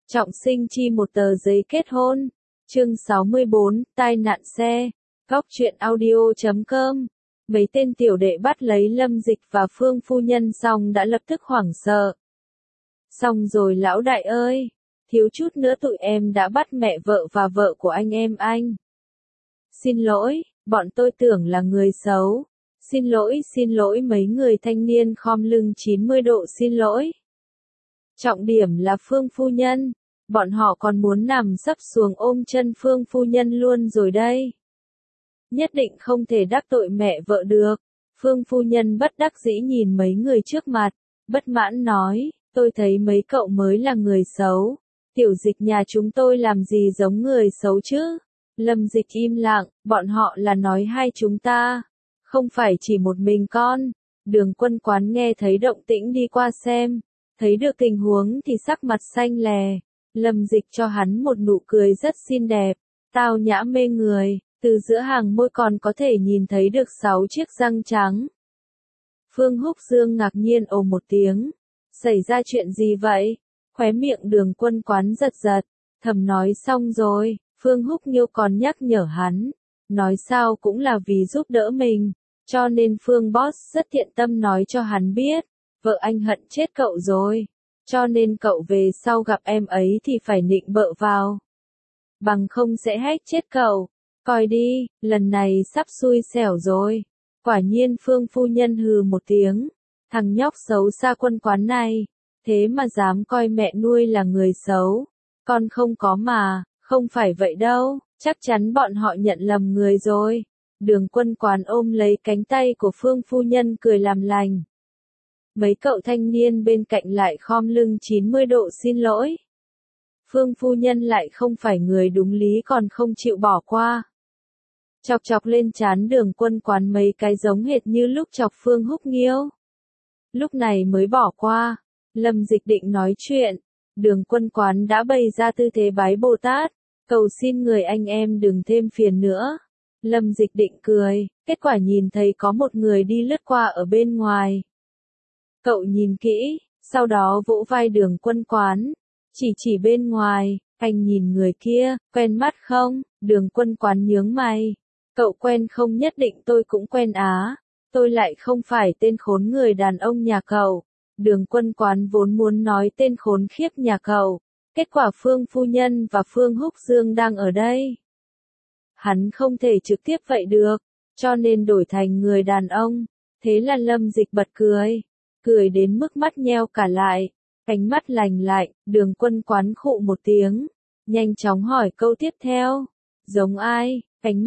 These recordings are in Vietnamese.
Trọng sinh chi một tờ giấy kết hôn. Chương 64, tai nạn xe. Góc truyện audio.com. Mấy tên tiểu đệ bắt lấy Lâm Dịch và Phương phu nhân xong đã lập tức hoảng sợ. Xong rồi lão đại ơi, thiếu chút nữa tụi em đã bắt mẹ vợ và vợ của anh em anh. Xin lỗi, bọn tôi tưởng là người xấu. Xin lỗi mấy người thanh niên khom lưng 90 độ xin lỗi. Trọng điểm là Phương phu nhân, bọn họ còn muốn nằm sấp xuống ôm chân Phương phu nhân luôn rồi đây. Nhất định không thể đắc tội mẹ vợ được. Phương phu nhân bất đắc dĩ nhìn mấy người trước mặt, bất mãn nói, tôi thấy mấy cậu mới là người xấu. Tiểu Dịch nhà chúng tôi làm gì giống người xấu chứ? Lâm Dịch im lặng, bọn họ là nói hai chúng ta, không phải chỉ một mình con. Đường Quân Quán nghe thấy động tĩnh đi qua xem, thấy được tình huống thì sắc mặt xanh lè. Lâm Dịch cho hắn một nụ cười rất xinh đẹp, tao nhã mê người, từ giữa hàng môi còn có thể nhìn thấy được 6 chiếc răng trắng. Phương Húc Dương ngạc nhiên ồ một tiếng, xảy ra chuyện gì vậy? Khóe miệng Đường Quân Quán giật giật, thầm nói xong rồi. Phương Húc Nghiêu còn nhắc nhở hắn, nói sao cũng là vì giúp đỡ mình, cho nên Phương Boss rất thiện tâm nói cho hắn biết, vợ anh hận chết cậu rồi, cho nên cậu về sau gặp em ấy thì phải nịnh bợ vào, bằng không sẽ hách chết cậu, coi đi, lần này sắp xui xẻo rồi. Quả nhiên Phương phu nhân hừ một tiếng, thằng nhóc xấu xa Quân Quán này, thế mà dám coi mẹ nuôi là người xấu, con không có mà. Không phải vậy đâu, chắc chắn bọn họ nhận lầm người rồi. Đường Quân Quán ôm lấy cánh tay của Phương phu nhân cười làm lành. Mấy cậu thanh niên bên cạnh lại khom lưng 90 độ xin lỗi. Phương phu nhân lại không phải người đúng lý còn không chịu bỏ qua. Chọc chọc lên trán Đường Quân Quán mấy cái giống hệt như lúc chọc Phương Húc Nghiêu. Lúc này mới bỏ qua, Lâm Dịch định nói chuyện. Đường Quân Quán đã bày ra tư thế bái Bồ Tát, cầu xin người anh em đừng thêm phiền nữa. Lâm Dịch định cười, kết quả nhìn thấy có một người đi lướt qua ở bên ngoài. Cậu nhìn kỹ, sau đó vỗ vai Đường Quân Quán, chỉ bên ngoài, anh nhìn người kia, quen mắt không? Đường Quân Quán nhướng mày, cậu quen không? Nhất định tôi cũng quen á, tôi lại không phải tên khốn người đàn ông nhà cậu. Đường Quân Quán vốn muốn nói tên khốn khiếp nhà cậu, kết quả Phương phu nhân và Phương Húc Dương đang ở đây. Hắn không thể trực tiếp vậy được, cho nên đổi thành người đàn ông, thế là Lâm Dịch bật cười đến mức mắt nheo cả lại, ánh mắt lạnh lạnh. Đường Quân Quán khụ một tiếng, nhanh chóng hỏi câu tiếp theo, giống ai? Ánh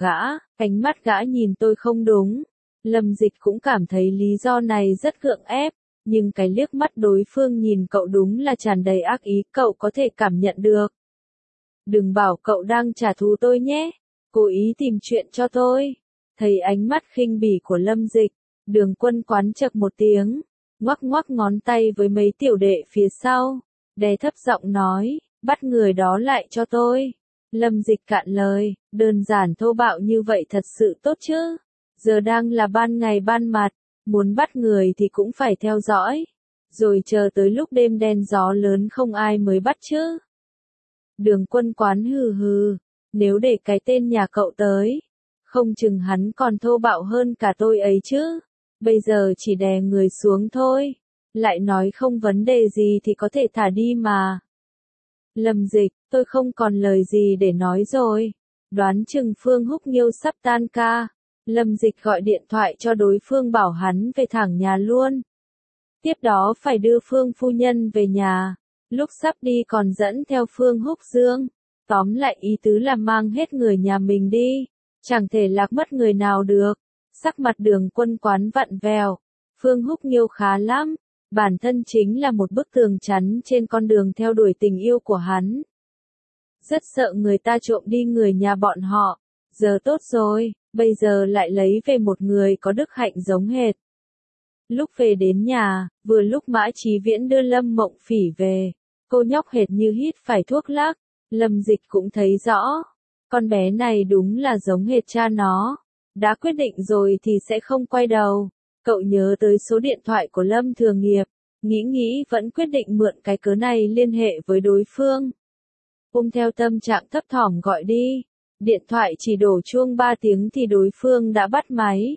mắt gã nhìn tôi không đúng. Lâm Dịch cũng cảm thấy lý do này rất gượng ép. Nhưng cái liếc mắt đối phương nhìn cậu đúng là tràn đầy ác ý, cậu có thể cảm nhận được. Đừng bảo cậu đang trả thù tôi nhé, cố ý tìm chuyện cho tôi. Thấy ánh mắt khinh bỉ của Lâm Dịch, Đường Quân Quán chậc một tiếng, ngoắc ngón tay với mấy tiểu đệ phía sau, đè thấp giọng nói, bắt người đó lại cho tôi. Lâm Dịch cạn lời, đơn giản thô bạo như vậy thật sự tốt chứ? Giờ đang là ban ngày ban mặt. Muốn bắt người thì cũng phải theo dõi, rồi chờ tới lúc đêm đen gió lớn không ai mới bắt chứ. Đường Quân Quán hừ, nếu để cái tên nhà cậu tới, không chừng hắn còn thô bạo hơn cả tôi ấy chứ. Bây giờ chỉ đè người xuống thôi, lại nói không vấn đề gì thì có thể thả đi mà. Lâm Dịch, tôi không còn lời gì để nói rồi, đoán chừng Phương Húc Nghiêu sắp tan ca. Lâm Dịch gọi điện thoại cho đối phương bảo hắn về thẳng nhà luôn. Tiếp đó phải đưa Phương phu nhân về nhà, lúc sắp đi còn dẫn theo Phương Húc Dương. Tóm lại ý tứ là mang hết người nhà mình đi, chẳng thể lạc mất người nào được. Sắc mặt Đường Quân Quán vặn vẹo, Phương Húc Nghiêu khá lắm, bản thân chính là một bức tường chắn trên con đường theo đuổi tình yêu của hắn. Rất sợ người ta trộm đi người nhà bọn họ, giờ tốt rồi. Bây giờ lại lấy về một người có đức hạnh giống hệt. Lúc về đến nhà, vừa lúc Mã Chí Viễn đưa Lâm Mộng Phỉ về, cô nhóc hệt như hít phải thuốc lắc. Lâm Dịch cũng thấy rõ, con bé này đúng là giống hệt cha nó. Đã quyết định rồi thì sẽ không quay đầu. Cậu nhớ tới số điện thoại của Lâm Thường Nghiệp, Nghĩ vẫn quyết định mượn cái cớ này liên hệ với đối phương. Theo tâm trạng thấp thỏm gọi đi. Điện thoại chỉ đổ chuông 3 tiếng thì đối phương đã bắt máy.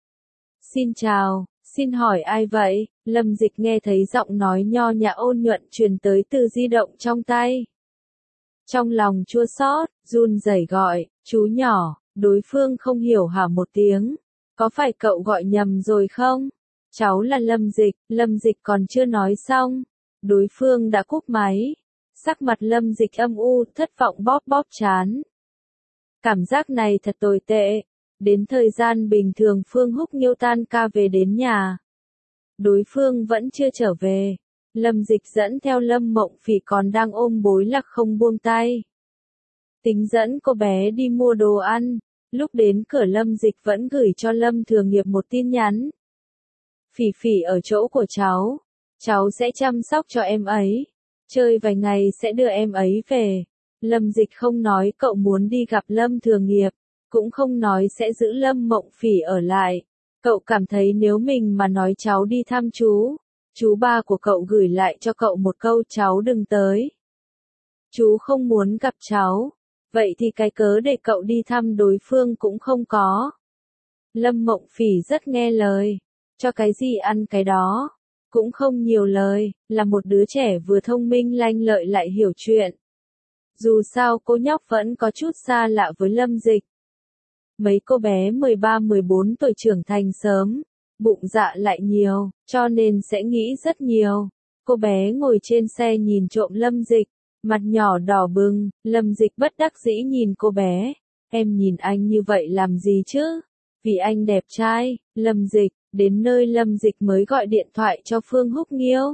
Xin chào, xin hỏi ai vậy? Lâm Dịch nghe thấy giọng nói nho nhã ôn nhuận truyền tới từ di động trong tay. Trong lòng chua xót, run rẩy gọi, chú nhỏ, đối phương không hiểu hả một tiếng. Có phải cậu gọi nhầm rồi không? Cháu là Lâm Dịch còn chưa nói xong. Đối phương đã cúp máy. Sắc mặt Lâm Dịch âm u, thất vọng bóp trán. Cảm giác này thật tồi tệ. Đến thời gian bình thường Phương Húc Nghiêu tan ca về đến nhà. Đối phương vẫn chưa trở về. Lâm Dịch dẫn theo Lâm Mộng Phỉ còn đang ôm bối lạc không buông tay. Tính dẫn cô bé đi mua đồ ăn. Lúc đến cửa Lâm Dịch vẫn gửi cho Lâm Thường Nghiệp một tin nhắn. Phỉ Phỉ ở chỗ của cháu. Cháu sẽ chăm sóc cho em ấy. Chơi vài ngày sẽ đưa em ấy về. Lâm Dịch không nói cậu muốn đi gặp Lâm Thường Nghiệp. Cũng không nói sẽ giữ Lâm Mộng Phỉ ở lại. Cậu cảm thấy nếu mình mà nói cháu đi thăm chú ba của cậu gửi lại cho cậu một câu cháu đừng tới. Chú không muốn gặp cháu. Vậy thì cái cớ để cậu đi thăm đối phương cũng không có. Lâm Mộng Phỉ rất nghe lời. Cho cái gì ăn cái đó. Cũng không nhiều lời, là một đứa trẻ vừa thông minh lanh lợi lại hiểu chuyện. Dù sao cô nhóc vẫn có chút xa lạ với Lâm Dịch. Mấy cô bé 13-14 tuổi trưởng thành sớm, bụng dạ lại nhiều, cho nên sẽ nghĩ rất nhiều. Cô bé ngồi trên xe nhìn trộm Lâm Dịch, mặt nhỏ đỏ bừng, Lâm Dịch bất đắc dĩ nhìn cô bé. Em nhìn anh như vậy làm gì chứ? Vì anh đẹp trai, Lâm Dịch. Đến nơi Lâm Dịch mới gọi điện thoại cho Phương Húc Nghiêu.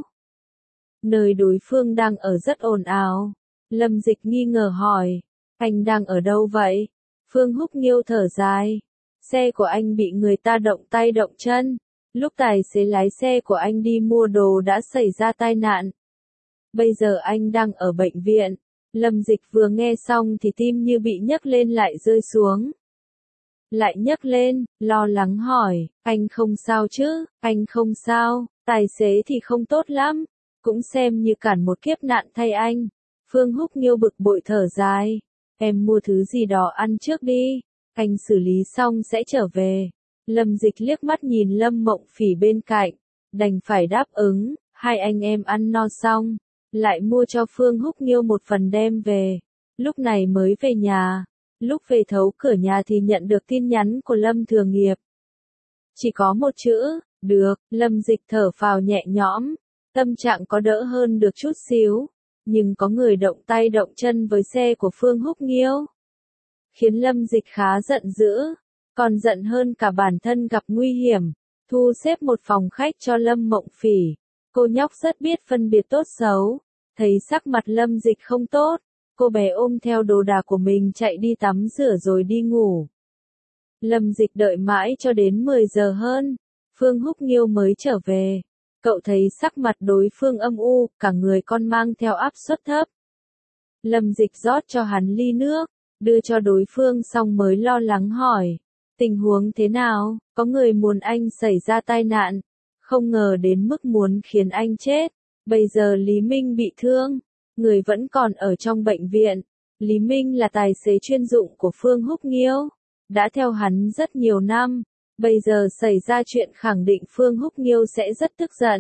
Nơi đối phương đang ở rất ồn ào. Lâm Dịch nghi ngờ hỏi, anh đang ở đâu vậy? Phương Húc Nghiêu thở dài. Xe của anh bị người ta động tay động chân. Lúc tài xế lái xe của anh đi mua đồ đã xảy ra tai nạn. Bây giờ anh đang ở bệnh viện. Lâm Dịch vừa nghe xong thì tim như bị nhấc lên lại rơi xuống. Lại nhấc lên, lo lắng hỏi, anh không sao chứ? Anh không sao, tài xế thì không tốt lắm, cũng xem như cản một kiếp nạn thay anh. Phương Húc Nghiêu bực bội thở dài, em mua thứ gì đó ăn trước đi, anh xử lý xong sẽ trở về. Lâm Dịch liếc mắt nhìn Lâm Mộng Phỉ bên cạnh, đành phải đáp ứng, hai anh em ăn no xong, lại mua cho Phương Húc Nghiêu một phần đem về, lúc này mới về nhà. Lúc về thấu cửa nhà thì nhận được tin nhắn của Lâm Thường Nghiệp. Chỉ có một chữ, được, Lâm Dịch thở phào nhẹ nhõm, tâm trạng có đỡ hơn được chút xíu, nhưng có người động tay động chân với xe của Phương Húc Nghiêu. Khiến Lâm Dịch khá giận dữ, còn giận hơn cả bản thân gặp nguy hiểm, thu xếp một phòng khách cho Lâm Mộng Phỉ. Cô nhóc rất biết phân biệt tốt xấu, thấy sắc mặt Lâm Dịch không tốt. Cô bé ôm theo đồ đạc của mình chạy đi tắm rửa rồi đi ngủ. Lâm Dịch đợi mãi cho đến 10 giờ hơn. Phương Húc Nghiêu mới trở về. Cậu thấy sắc mặt đối phương âm u, cả người con mang theo áp suất thấp. Lâm Dịch rót cho hắn ly nước, đưa cho đối phương xong mới lo lắng hỏi. Tình huống thế nào? Có người muốn anh xảy ra tai nạn. Không ngờ đến mức muốn khiến anh chết. Bây giờ Lý Minh bị thương. Người vẫn còn ở trong bệnh viện. Lý Minh là tài xế chuyên dụng của Phương Húc Nghiêu. Đã theo hắn rất nhiều năm. Bây giờ xảy ra chuyện khẳng định Phương Húc Nghiêu sẽ rất tức giận.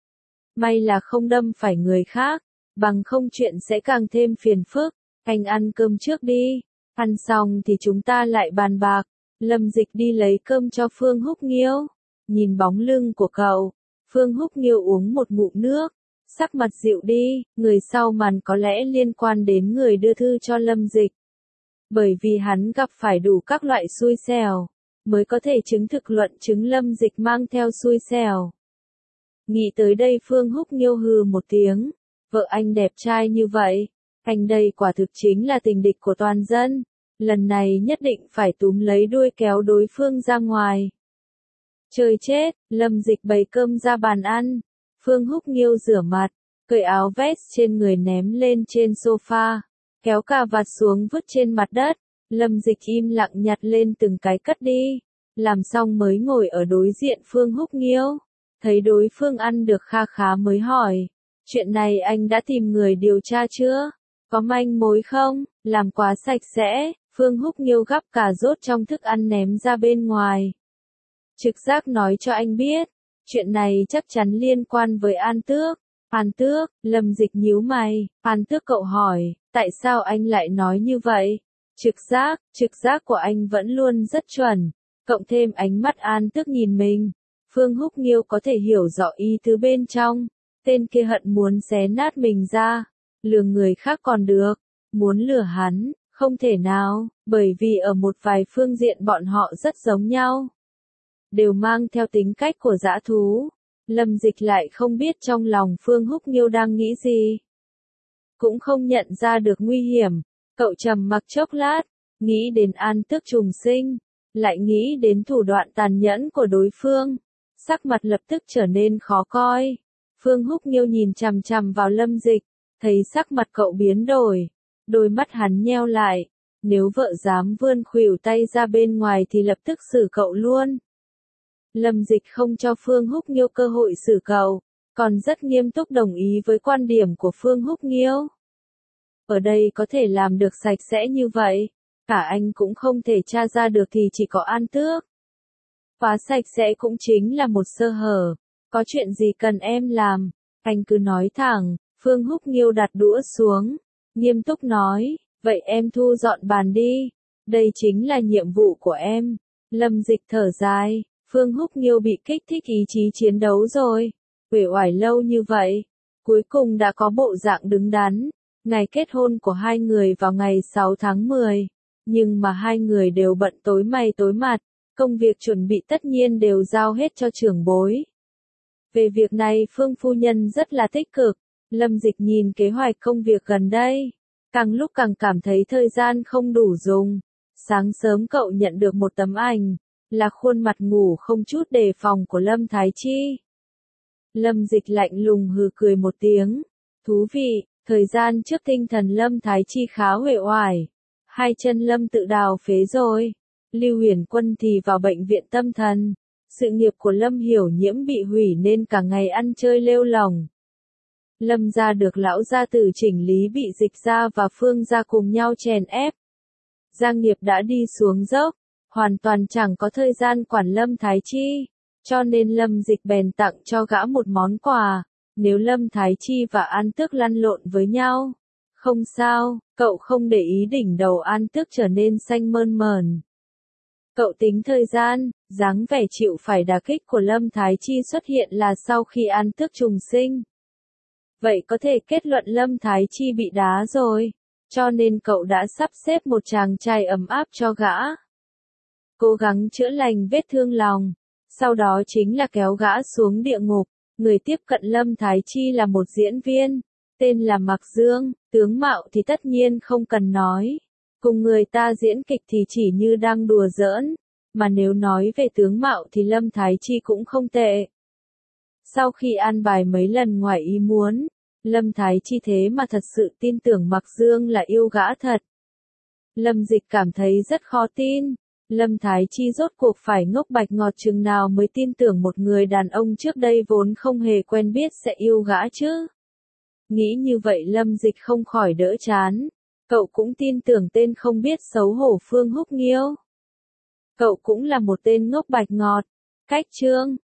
May là không đâm phải người khác. Bằng không chuyện sẽ càng thêm phiền phức. Anh ăn cơm trước đi. Ăn xong thì chúng ta lại bàn bạc. Lâm Dịch đi lấy cơm cho Phương Húc Nghiêu. Nhìn bóng lưng của cậu. Phương Húc Nghiêu uống một ngụm nước. Sắc mặt dịu đi, người sau màn có lẽ liên quan đến người đưa thư cho Lâm Dịch. Bởi vì hắn gặp phải đủ các loại xui xẻo, mới có thể chứng thực luận chứng Lâm Dịch mang theo xui xẻo. Nghĩ tới đây Phương Húc Nghiêu hừ một tiếng, vợ anh đẹp trai như vậy, anh đây quả thực chính là tình địch của toàn dân, lần này nhất định phải túm lấy đuôi kéo đối phương ra ngoài. Trời chết, Lâm Dịch bày cơm ra bàn ăn. Phương Húc Nghiêu rửa mặt, cởi áo vest trên người ném lên trên sofa, kéo cà vạt xuống vứt trên mặt đất. Lâm Dịch im lặng nhặt lên từng cái cất đi, làm xong mới ngồi ở đối diện Phương Húc Nghiêu. Thấy đối phương ăn được kha khá mới hỏi. Chuyện này anh đã tìm người điều tra chưa? Có manh mối không? Làm quá sạch sẽ, Phương Húc Nghiêu gắp cà rốt trong thức ăn ném ra bên ngoài. Trực giác nói cho anh biết, chuyện này chắc chắn liên quan với An Tước. An Tước, Lâm Dịch nhíu mày, An Tước cậu hỏi, tại sao anh lại nói như vậy? Trực giác của anh vẫn luôn rất chuẩn, cộng thêm ánh mắt An Tước nhìn mình. Phương Húc Nghiêu có thể hiểu rõ ý tứ bên trong, tên kia hận muốn xé nát mình ra, lừa người khác còn được, muốn lừa hắn, không thể nào, bởi vì ở một vài phương diện bọn họ rất giống nhau. Đều mang theo tính cách của dã thú. Lâm Dịch lại không biết trong lòng Phương Húc Nghiêu đang nghĩ gì. Cũng không nhận ra được nguy hiểm, cậu trầm mặc chốc lát, nghĩ đến An Tước trùng sinh, lại nghĩ đến thủ đoạn tàn nhẫn của đối phương. Sắc mặt lập tức trở nên khó coi. Phương Húc Nghiêu nhìn chằm chằm vào Lâm Dịch, thấy sắc mặt cậu biến đổi, đôi mắt hắn nheo lại, nếu vợ dám vươn khuỷu tay ra bên ngoài thì lập tức xử cậu luôn. Lâm Dịch không cho Phương Húc Nghiêu cơ hội xử cậu, còn rất nghiêm túc đồng ý với quan điểm của Phương Húc Nghiêu. Ở đây có thể làm được sạch sẽ như vậy, cả anh cũng không thể tra ra được thì chỉ có An Tước. Phá sạch sẽ cũng chính là một sơ hở, có chuyện gì cần em làm, anh cứ nói thẳng. Phương Húc Nghiêu đặt đũa xuống, nghiêm túc nói, vậy em thu dọn bàn đi, đây chính là nhiệm vụ của em. Lâm Dịch thở dài, Phương Húc Nghiêu bị kích thích ý chí chiến đấu rồi, uể oải lâu như vậy, cuối cùng đã có bộ dạng đứng đắn. Ngày kết hôn của hai người vào ngày 6 tháng 10, nhưng mà hai người đều bận tối mày tối mặt, công việc chuẩn bị tất nhiên đều giao hết cho trưởng bối. Về việc này Phương phu nhân rất là tích cực. Lâm Dịch nhìn kế hoạch công việc gần đây, càng lúc càng cảm thấy thời gian không đủ dùng. Sáng sớm cậu nhận được một tấm ảnh, là khuôn mặt ngủ không chút đề phòng của Lâm Thái Chi. Lâm Dịch lạnh lùng hừ cười một tiếng. Thú vị, thời gian trước tinh thần Lâm Thái Chi khá uể oải. Hai chân Lâm tự đào phế rồi. Lưu Huyền Quân thì vào bệnh viện tâm thần. Sự nghiệp của Lâm Hiểu Nhiễm bị hủy nên cả ngày ăn chơi lêu lỏng. Lâm gia được lão gia tử chỉnh lý bị Dịch gia và Phương gia cùng nhau chèn ép. Gia nghiệp đã đi xuống dốc, hoàn toàn chẳng có thời gian quản Lâm Thái Chi, cho nên Lâm Dịch bèn tặng cho gã một món quà, nếu Lâm Thái Chi và An Tước lăn lộn với nhau. Không sao, cậu không để ý đỉnh đầu An Tước trở nên xanh mơn mởn. Cậu tính thời gian, dáng vẻ chịu phải đả kích của Lâm Thái Chi xuất hiện là sau khi An Tước trùng sinh. Vậy có thể kết luận Lâm Thái Chi bị đá rồi, cho nên cậu đã sắp xếp một chàng trai ấm áp cho gã. Cố gắng chữa lành vết thương lòng, sau đó chính là kéo gã xuống địa ngục. Người tiếp cận Lâm Thái Chi là một diễn viên, tên là Mạc Dương, tướng mạo thì tất nhiên không cần nói. Cùng người ta diễn kịch thì chỉ như đang đùa giỡn, mà nếu nói về tướng mạo thì Lâm Thái Chi cũng không tệ. Sau khi an bài mấy lần ngoài ý muốn, Lâm Thái Chi thế mà thật sự tin tưởng Mạc Dương là yêu gã thật. Lâm Dịch cảm thấy rất khó tin, Lâm Thái Chi rốt cuộc phải ngốc bạch ngọt chừng nào mới tin tưởng một người đàn ông trước đây vốn không hề quen biết sẽ yêu gã chứ. Nghĩ như vậy Lâm Dịch không khỏi đỡ chán, cậu cũng tin tưởng tên không biết xấu hổ Phương Húc Nghiêu. Cậu cũng là một tên ngốc bạch ngọt. Cách chương